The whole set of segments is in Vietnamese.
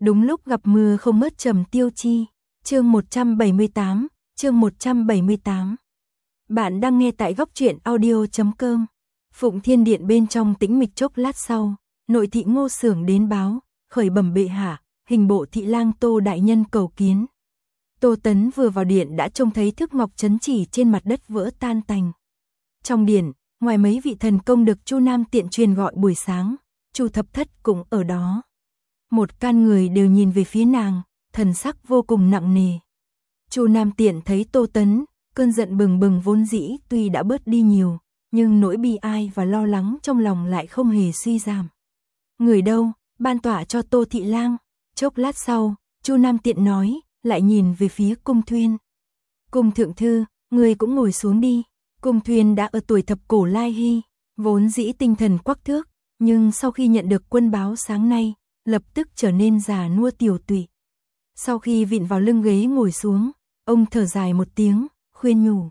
Đúng lúc gặp mưa không ngớt Trầm Tiêu Chi. Chương 178, chương 178. Bạn đang nghe tại góc truyện audio.com. Phụng Thiên Điện bên trong tĩnh mịch chốc lát sau, nội thị Ngô Xưởng đến báo, khởi bẩm bệ hạ, hình bộ thị lang Tô đại nhân cầu kiến. Tô Tấn vừa vào điện đã trông thấy thước ngọc chấn chỉ trên mặt đất vỡ tan tành. Trong điện, ngoài mấy vị thần công được Chu Nam Tiện truyền gọi buổi sáng, Chu Thập Thất cũng ở đó. Một can người đều nhìn về phía nàng, thần sắc vô cùng nặng nề. Chu Nam Tiện thấy Tô Tấn, cơn giận bừng bừng vốn dĩ tuy đã bớt đi nhiều, nhưng nỗi bi ai và lo lắng trong lòng lại không hề suy giảm. Người đâu, ban tỏa cho Tô thị lang. Chốc lát sau, Chu Nam Tiện nói, lại nhìn về phía Cung Thuyên. Cung thượng thư, người cũng ngồi xuống đi. Cung Thuyên đã ở tuổi thập cổ lai hy, vốn dĩ tinh thần quắc thước, nhưng sau khi nhận được quân báo sáng nay, lập tức trở nên già nua tiều tụy. Sau khi vịn vào lưng ghế ngồi xuống, ông thở dài một tiếng, khuyên nhủ.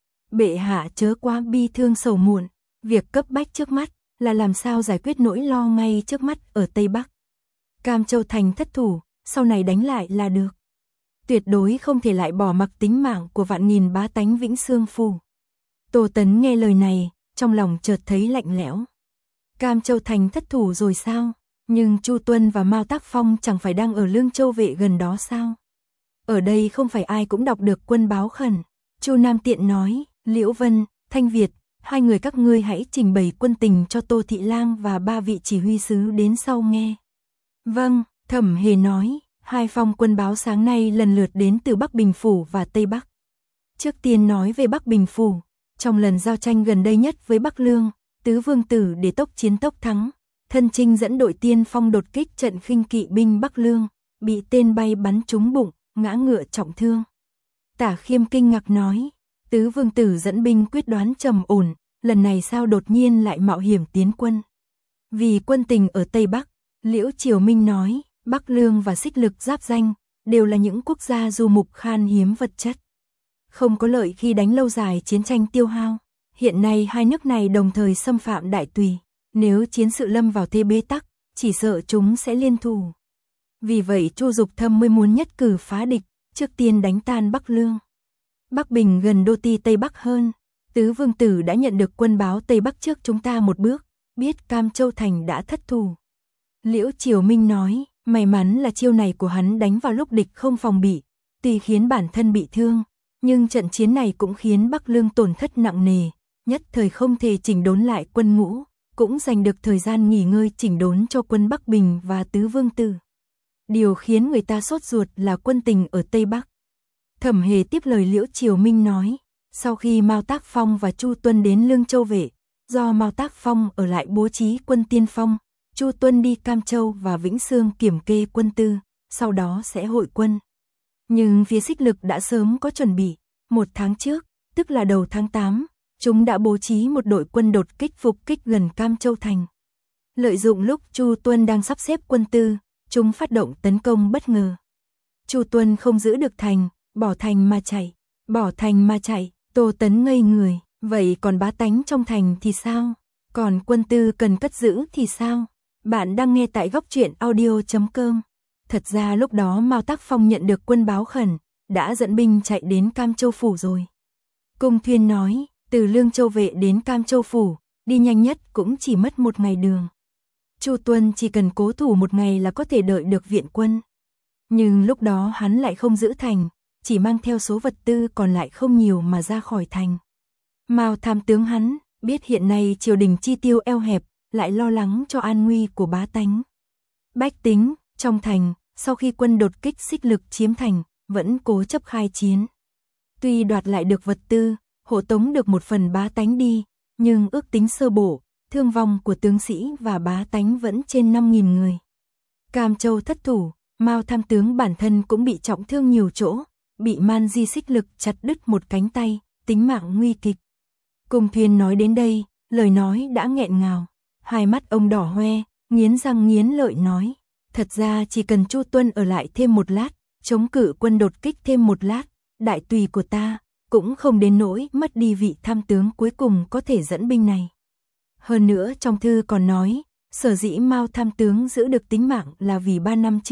Bệ hạ chớ quá bi thương sầu muộn, việc cấp bách trước mắt là làm sao giải quyết nỗi lo ngay trước mắt ở Tây Bắc. Cam Châu thành thất thủ, sau này đánh lại là được. Tuyệt đối không thể lại bỏ mặc tính mạng của vạn nghìn bá tánh Vĩnh Xương phủ. Tô Tấn nghe lời này, trong lòng chợt thấy lạnh lẽo. Cam Châu thành thất thủ rồi sao? Nhưng Chu Tuân và Mao Tác Phong chẳng phải đang ở Lương Châu Vệ gần đó sao? Ở đây không phải ai cũng đọc được quân báo khẩn. Chu Nam Tiện nói, Liễu Vân, Thanh Việt, hai người các ngươi hãy trình bày quân tình cho Tô thị lang và ba vị chỉ huy sứ đến sau nghe. Vâng, Thẩm Hề nói, hai phong quân báo sáng nay lần lượt đến từ Bắc Bình Phủ và Tây Bắc. Trước tiên nói về Bắc Bình Phủ, trong lần giao tranh gần đây nhất với Bắc Lương, Tứ Vương Tử để tốc chiến tốc thắng. Thân Trinh dẫn đội tiên phong đột kích trận khinh kỵ binh Bắc Lương, bị tên bay bắn trúng bụng, ngã ngựa trọng thương. Tả Khiêm kinh ngạc nói, Tứ Vương Tử dẫn binh quyết đoán trầm ổn, lần này sao đột nhiên lại mạo hiểm tiến quân? Vì quân tình ở Tây Bắc, Liễu Triều Minh nói, Bắc Lương và Xích Lực giáp danh, đều là những quốc gia du mục khan hiếm vật chất. Không có lợi khi đánh lâu dài chiến tranh tiêu hao. Hiện nay hai nước này đồng thời xâm phạm Đại Tùy. Nếu chiến sự lâm vào thế bế tắc, chỉ sợ chúng sẽ liên thủ. Vì vậy Chu Dục Thâm mới muốn nhất cử phá địch, trước tiên đánh tan Bắc Lương. Bắc Bình gần đô ti Tây Bắc hơn, Tứ Vương Tử đã nhận được quân báo Tây Bắc trước chúng ta một bước, biết Cam Châu Thành đã thất thủ. Liễu Triều Minh nói, may mắn là chiêu này của hắn đánh vào lúc địch không phòng bị, tuy khiến bản thân bị thương, nhưng trận chiến này cũng khiến Bắc Lương tổn thất nặng nề, nhất thời không thể chỉnh đốn lại quân ngũ. Cũng dành được thời gian nghỉ ngơi chỉnh đốn cho quân Bắc Bình và Tứ Vương Tử. Điều khiến người ta sốt ruột là quân tình ở Tây Bắc. Thẩm Hề tiếp lời Liễu Triều Minh nói, sau khi Mao Tác Phong và Chu Tuân đến Lương Châu Vệ, do Mao Tác Phong ở lại bố trí quân tiên phong, Chu Tuân đi Cam Châu và Vĩnh Xương kiểm kê quân tư, sau đó sẽ hội quân. Nhưng phía Xích Lực đã sớm có chuẩn bị, một tháng trước, tức là đầu tháng 8, chúng đã bố trí một đội quân đột kích phục kích gần Cam Châu Thành. Lợi dụng lúc Chu Tuân đang sắp xếp quân tư, chúng phát động tấn công bất ngờ. Chu Tuân không giữ được thành, bỏ thành mà chạy. Bỏ thành mà chạy, Tô Tấn ngây người, vậy còn bá tánh trong thành thì sao? Còn quân tư cần cất giữ thì sao? Bạn đang nghe tại góc truyện audio.com. Thật ra lúc đó Mao Tác Phong nhận được quân báo khẩn, đã dẫn binh chạy đến Cam Châu Phủ rồi. Cung Thuyên nói, từ Lương Châu Vệ đến Cam Châu Phủ, đi nhanh nhất cũng chỉ mất 1 ngày đường. Chu Tuân chỉ cần cố thủ 1 ngày là có thể đợi được viện quân. Nhưng lúc đó hắn lại không giữ thành, chỉ mang theo số vật tư còn lại không nhiều mà ra khỏi thành. Mao tham tướng hắn, biết hiện nay triều đình chi tiêu eo hẹp, lại lo lắng cho an nguy của bá tánh. Bách tính, trong thành, sau khi quân đột kích Xích Lực chiếm thành, vẫn cố chấp khai chiến. Tuy đoạt lại được vật tư, hộ tống được một phần bá tánh đi, nhưng ước tính sơ bộ, thương vong của tướng sĩ và bá tánh vẫn trên 5.000 người. Cam Châu thất thủ, Mao tham tướng bản thân cũng bị trọng thương nhiều chỗ, bị Man Di Xích Lực chặt đứt một cánh tay, tính mạng nguy kịch. Cung Thuyên nói đến đây, lời nói đã nghẹn ngào, hai mắt ông đỏ hoe, nghiến răng nghiến lợi nói, thật ra chỉ cần Chu Tuân ở lại thêm 1 lát, chống cự quân đột kích thêm 1 lát, Đại Tùy của ta cũng không đến nỗi mất đi vị tham tướng cuối cùng có thể dẫn binh này. Hơn nữa trong thư còn nói, sở dĩ Mao tham tướng giữ được tính mạng là vì 3 năm trước,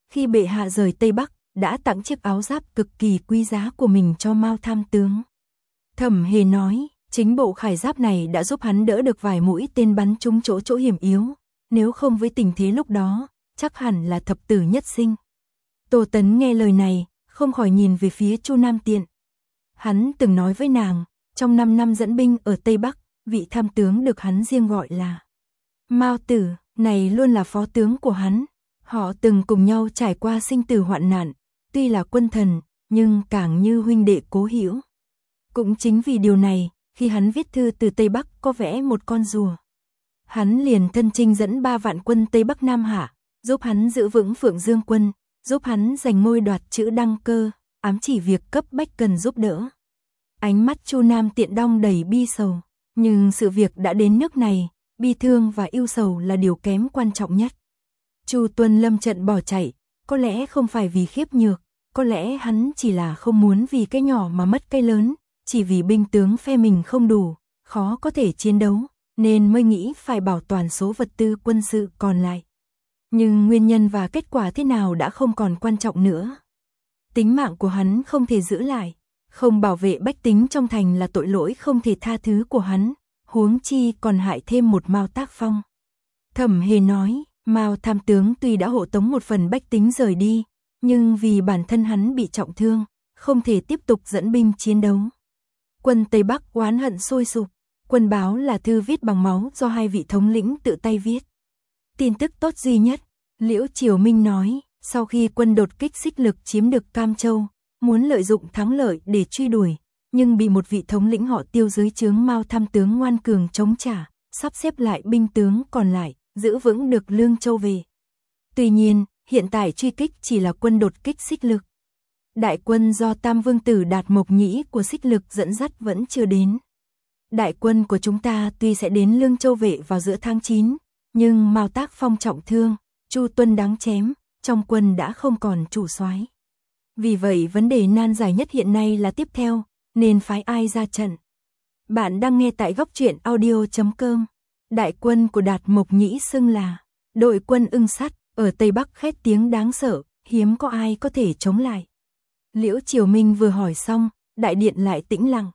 khi bệ hạ rời Tây Bắc, đã tặng chiếc áo giáp cực kỳ quý giá của mình cho Mao tham tướng. Thẩm Hề nói, chính bộ khải giáp này đã giúp hắn đỡ được vài mũi tên bắn trúng chỗ hiểm yếu, nếu không với tình thế lúc đó, chắc hẳn là thập tử nhất sinh. Tô Tấn nghe lời này, không khỏi nhìn về phía Chu Nam Tiện. Hắn từng nói với nàng, trong 5 năm dẫn binh ở Tây Bắc, vị tham tướng được hắn riêng gọi là Mao Tử, này luôn là phó tướng của hắn. Họ từng cùng nhau trải qua sinh tử hoạn nạn, tuy là quân thần, nhưng càng như huynh đệ cố hữu. Cũng chính vì điều này, khi hắn viết thư từ Tây Bắc có vẽ một con rùa. Hắn liền thân chinh dẫn 3 vạn quân Tây Bắc Nam Hạ, giúp hắn giữ vững Phượng Dương quân, giúp hắn giành ngôi đoạt chữ Đăng Cơ, ám chỉ việc cấp bách cần giúp đỡ. Ánh mắt Chu Nam Tiện đong đầy bi sầu, nhưng sự việc đã đến nước này, bi thương và ưu sầu là điều kém quan trọng nhất. Chu Tuân lâm trận bỏ chạy, có lẽ không phải vì khiếp nhược, có lẽ hắn chỉ là không muốn vì cái nhỏ mà mất cái lớn, chỉ vì binh tướng phe mình không đủ, khó có thể chiến đấu, nên mới nghĩ phải bảo toàn số vật tư quân sự còn lại. Nhưng nguyên nhân và kết quả thế nào đã không còn quan trọng nữa. Tính mạng của hắn không thể giữ lại, không bảo vệ bách tính trong thành là tội lỗi không thể tha thứ của hắn, huống chi còn hại thêm một Mao Tác Phong. Thẩm Hề nói, Mao tham tướng tuy đã hộ tống một phần bách tính rời đi, nhưng vì bản thân hắn bị trọng thương, không thể tiếp tục dẫn binh chiến đấu. Quân Tây Bắc oán hận sôi sục, quân báo là thư viết bằng máu do 2 vị thống lĩnh tự tay viết. Tin tức tốt duy nhất, Liễu Triều Minh nói, sau khi quân đột kích Xích Lực chiếm được Cam Châu, muốn lợi dụng thắng lợi để truy đuổi, nhưng bị một vị thống lĩnh họ Tiêu dưới trướng Mao tham tướng ngoan cường chống trả, sắp xếp lại binh tướng còn lại, giữ vững được Lương Châu về. Tuy nhiên, hiện tại truy kích chỉ là quân đột kích Xích Lực. Đại quân do Tam Vương tử Đạt Mộc Nhĩ của Xích Lực dẫn dắt vẫn chưa đến. Đại quân của chúng ta tuy sẽ đến Lương Châu Vệ vào giữa tháng 9, nhưng Mao Tác Phong trọng thương, Chu Tuân đáng chém, trong quân đã không còn chủ soái. Vì vậy vấn đề nan giải nhất hiện nay là tiếp theo, nên phái ai ra trận. Bạn đang nghe tại góc truyện audio.com. Đại quân của Đạt Mộc Nhĩ xưng là đội quân ưng sắt, ở Tây Bắc khét tiếng đáng sợ, hiếm có ai có thể chống lại. Liễu Triều Minh vừa hỏi xong, đại điện lại tĩnh lặng.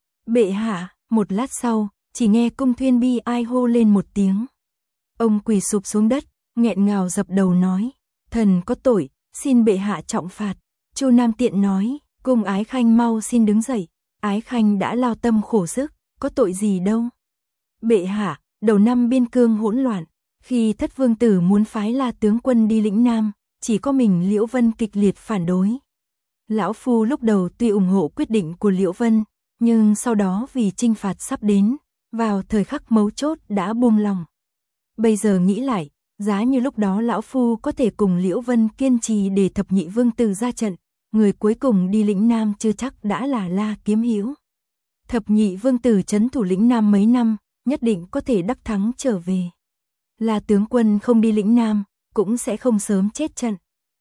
Bệ hạ, một lát sau, chỉ nghe Cung Thuyên bi ai hô lên một tiếng. Ông quỳ sụp xuống đất, nghẹn ngào dập đầu nói, thần có tội, xin bệ hạ trọng phạt. Chu Nam Tiện nói, Cung Ái Khanh mau xin đứng dậy, Ái Khanh đã lao tâm khổ sức, có tội gì đâu. Bệ hạ, đầu năm biên cương hỗn loạn, khi Thất Vương tử muốn phái La tướng quân đi lĩnh Nam, chỉ có mình Liễu Vân kịch liệt phản đối. Lão phu lúc đầu tuy ủng hộ quyết định của Liễu Vân, nhưng sau đó vì chinh phạt sắp đến, vào thời khắc mấu chốt đã buông lòng. Bây giờ nghĩ lại, giá như lúc đó lão phu có thể cùng Liễu Vân kiên trì để Thập Nhị Vương tử ra trận, người cuối cùng đi lĩnh Nam chưa chắc đã là La Kiếm Hữu. Thập Nhị Vương tử trấn thủ lĩnh Nam mấy năm, nhất định có thể đắc thắng trở về. La tướng quân không đi lĩnh Nam, cũng sẽ không sớm chết trận.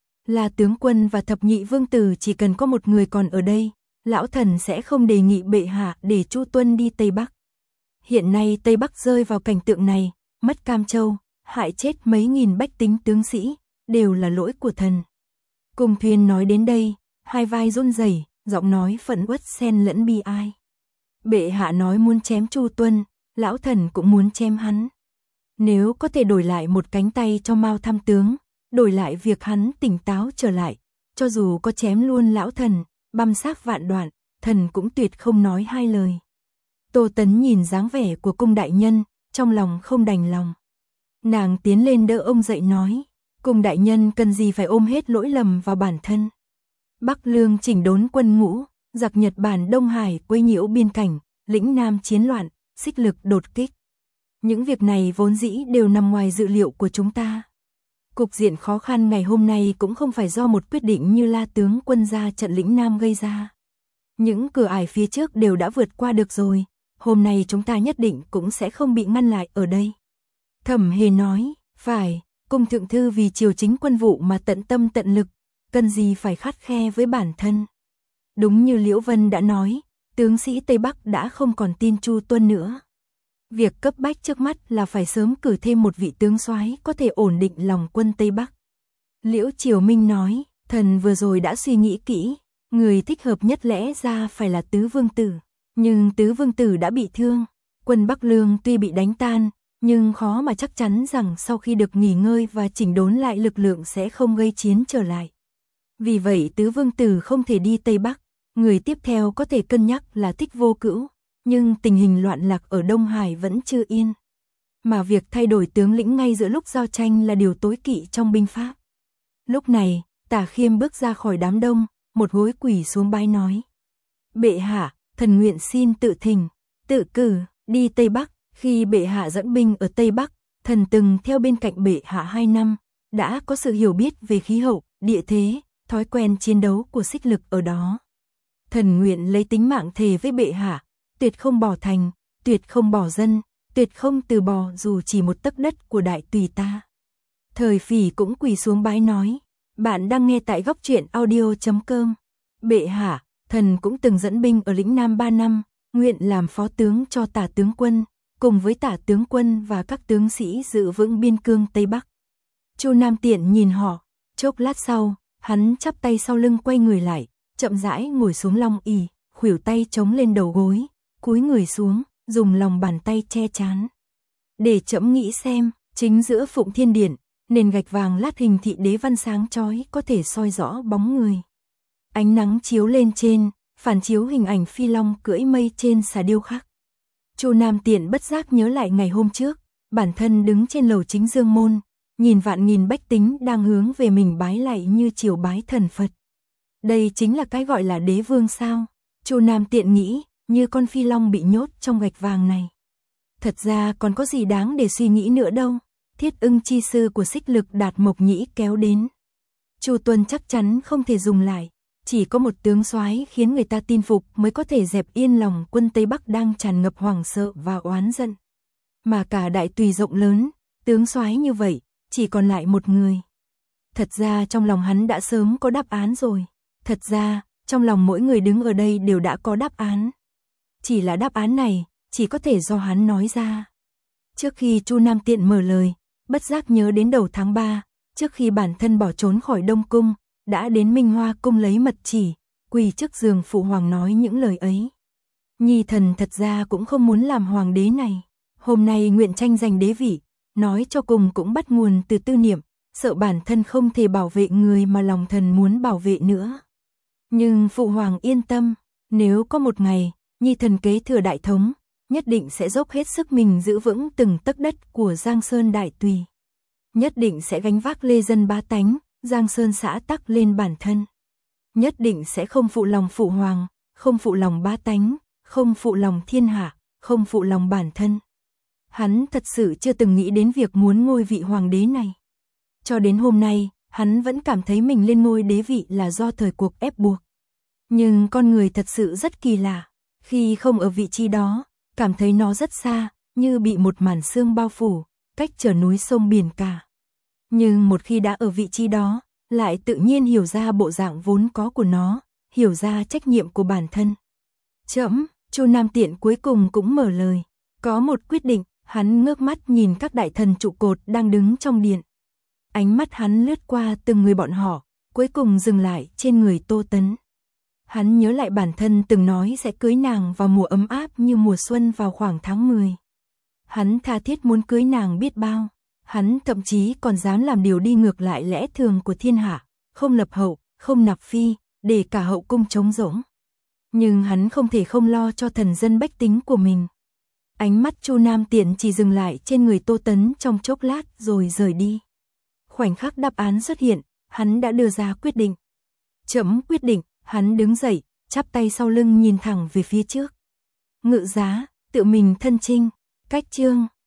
La tướng quân và Thập Nhị Vương tử chỉ cần có một người còn ở đây, lão thần sẽ không đề nghị bệ hạ để Chu Tuân đi Tây Bắc. Hiện nay Tây Bắc rơi vào cảnh tượng này, mất Cam Châu, hại chết mấy nghìn bách tính tướng sĩ, đều là lỗi của thần. Cung Thuyên nói đến đây, hai vai run rẩy, giọng nói phẫn uất xen lẫn bi ai. Bệ hạ nói muốn chém Chu Tuân, lão thần cũng muốn chém hắn. Nếu có thể đổi lại một cánh tay cho Mao tham tướng, đổi lại việc hắn tỉnh táo trở lại, cho dù có chém luôn lão thần, băm xác vạn đoạn, thần cũng tuyệt không nói hai lời. Tô Tấn nhìn dáng vẻ của Cung đại nhân, trong lòng không đành lòng. Nàng tiến lên đỡ ông dậy nói, Cung đại nhân cần gì phải ôm hết lỗi lầm vào bản thân. Bắc Lương chỉnh đốn quân ngũ, giặc Nhật Bản Đông Hải quấy nhiễu biên cảnh, lĩnh Nam chiến loạn, Xích Lực đột kích. Những việc này vốn dĩ đều nằm ngoài dự liệu của chúng ta. Cục diện khó khăn ngày hôm nay cũng không phải do một quyết định như La tướng quân ra trận lĩnh Nam gây ra. Những cửa ải phía trước đều đã vượt qua được rồi, hôm nay chúng ta nhất định cũng sẽ không bị ngăn lại ở đây. Thẩm Hề nói, phải, Cung thượng thư vì triều chính quân vụ mà tận tâm tận lực, cần gì phải khắt khe với bản thân. Đúng như Liễu Vân đã nói, tướng sĩ Tây Bắc đã không còn tin Chu Tuân nữa. Việc cấp bách trước mắt là phải sớm cử thêm một vị tướng soái có thể ổn định lòng quân Tây Bắc. Liễu Triều Minh nói, thần vừa rồi đã suy nghĩ kỹ, người thích hợp nhất lẽ ra phải là Tứ Vương Tử. Nhưng Tứ Vương Tử đã bị thương, quân Bắc Lương tuy bị đánh tan, nhưng khó mà chắc chắn rằng sau khi được nghỉ ngơi và chỉnh đốn lại lực lượng sẽ không gây chiến trở lại. Vì vậy Tứ Vương Tử không thể đi Tây Bắc, người tiếp theo có thể cân nhắc là Thích Vô Cữu, nhưng tình hình loạn lạc ở Đông Hải vẫn chưa yên. Mà việc thay đổi tướng lĩnh ngay giữa lúc giao tranh là điều tối kỵ trong binh pháp. Lúc này, Tả Khiêm bước ra khỏi đám đông, một gối quỳ xuống bái nói. Bệ hạ, thần nguyện xin tự thỉnh, tự cử, đi Tây Bắc. Khi bệ hạ dẫn binh ở Tây Bắc, thần từng theo bên cạnh bệ hạ 2 năm, đã có sự hiểu biết về khí hậu, địa thế, thói quen chiến đấu của xích lực ở đó. Thần nguyện lấy tính mạng thề với bệ hạ, tuyệt không bỏ thành, tuyệt không bỏ dân, tuyệt không từ bỏ dù chỉ một tấc đất của đại tùy ta. Thời Phỉ cũng quỳ xuống bái nói, bạn đang nghe tại góc truyện audio.com. Bệ hạ, thần cũng từng dẫn binh ở lĩnh Nam 3 năm, nguyện làm phó tướng cho Tả tướng quân, cùng với Tả tướng quân và các tướng sĩ giữ vững biên cương Tây Bắc. Chu Nam Tiện nhìn họ, chốc lát sau, hắn chắp tay sau lưng quay người lại, chậm rãi ngồi xuống long ỷ, khuỷu tay chống lên đầu gối, cúi người xuống, dùng lòng bàn tay che trán. Để trẫm nghĩ xem, chính giữa Phụng Thiên Điện, nền gạch vàng lát hình thị đế văn sáng chói có thể soi rõ bóng người. Ánh nắng chiếu lên trên, phản chiếu hình ảnh phi long cưỡi mây trên xà điêu khắc. Chu Nam Tiện bất giác nhớ lại ngày hôm trước, bản thân đứng trên lầu chính dương môn, nhìn vạn nghìn bách tính đang hướng về mình bái lạy như triều bái thần Phật. Đây chính là cái gọi là đế vương sao? Chu Nam Tiện nghĩ, như con phi long bị nhốt trong gạch vàng này. Thật ra còn có gì đáng để suy nghĩ nữa đâu. Thiết Ưng chi sư của xích lực Đạt Mộc Nhĩ kéo đến. Chu Tuân chắc chắn không thể dùng lại, chỉ có một tướng soái khiến người ta tin phục mới có thể dẹp yên lòng quân Tây Bắc đang tràn ngập hoảng sợ và oán giận. Mà cả đại tùy rộng lớn, tướng soái như vậy, chỉ còn lại một người. Thật ra trong lòng hắn đã sớm có đáp án rồi. Thật ra, trong lòng mỗi người đứng ở đây đều đã có đáp án. Chỉ là đáp án này, chỉ có thể do hắn nói ra. Trước khi Chu Nam Tiện mở lời, bất giác nhớ đến đầu tháng 3, trước khi bản thân bỏ trốn khỏi Đông Cung, đã đến Minh Hoa Cung lấy mật chỉ, quỳ trước giường phụ hoàng nói những lời ấy. Nhi thần thật ra cũng không muốn làm hoàng đế này. Hôm nay nguyện tranh giành đế vị, nói cho cùng cũng bắt nguồn từ tư niệm, sợ bản thân không thể bảo vệ người mà lòng thần muốn bảo vệ nữa. Nhưng phụ hoàng yên tâm, nếu có một ngày, Nhi thần kế thừa đại thống, nhất định sẽ dốc hết sức mình giữ vững từng tấc đất của Giang Sơn đại tùy. Nhất định sẽ gánh vác lê dân bá tánh, Giang Sơn xã tắc lên bản thân. Nhất định sẽ không phụ lòng phụ hoàng, không phụ lòng bá tánh, không phụ lòng thiên hạ, không phụ lòng bản thân. Hắn thật sự chưa từng nghĩ đến việc muốn ngôi vị hoàng đế này. Cho đến hôm nay, hắn vẫn cảm thấy mình lên ngôi đế vị là do thời cuộc ép buộc. Nhưng con người thật sự rất kỳ lạ, khi không ở vị trí đó, cảm thấy nó rất xa, như bị một màn sương bao phủ, cách trở núi sông biển cả. Nhưng một khi đã ở vị trí đó, lại tự nhiên hiểu ra bộ dạng vốn có của nó, hiểu ra trách nhiệm của bản thân. Trẫm, Chu Nam Tiện cuối cùng cũng mở lời, có một quyết định. Hắn ngước mắt nhìn các đại thần trụ cột đang đứng trong điện. Ánh mắt hắn lướt qua từng người bọn họ, cuối cùng dừng lại trên người Tô Tấn. Hắn nhớ lại bản thân từng nói sẽ cưới nàng vào mùa ấm áp như mùa xuân vào khoảng tháng 10. Hắn tha thiết muốn cưới nàng biết bao. Hắn thậm chí còn dám làm điều đi ngược lại lẽ thường của thiên hạ, không lập hậu, không nạp phi, để cả hậu cung trống rỗng. Nhưng hắn không thể không lo cho thần dân bách tính của mình. Ánh mắt Chu Nam Tiện chỉ dừng lại trên người Tô Tấn trong chốc lát rồi rời đi. Khoảnh khắc đáp án xuất hiện, hắn đã đưa ra quyết định. Trẫm quyết định, hắn đứng dậy, chắp tay sau lưng nhìn thẳng về phía trước. Ngự giá, tự mình thân chinh, cách chương.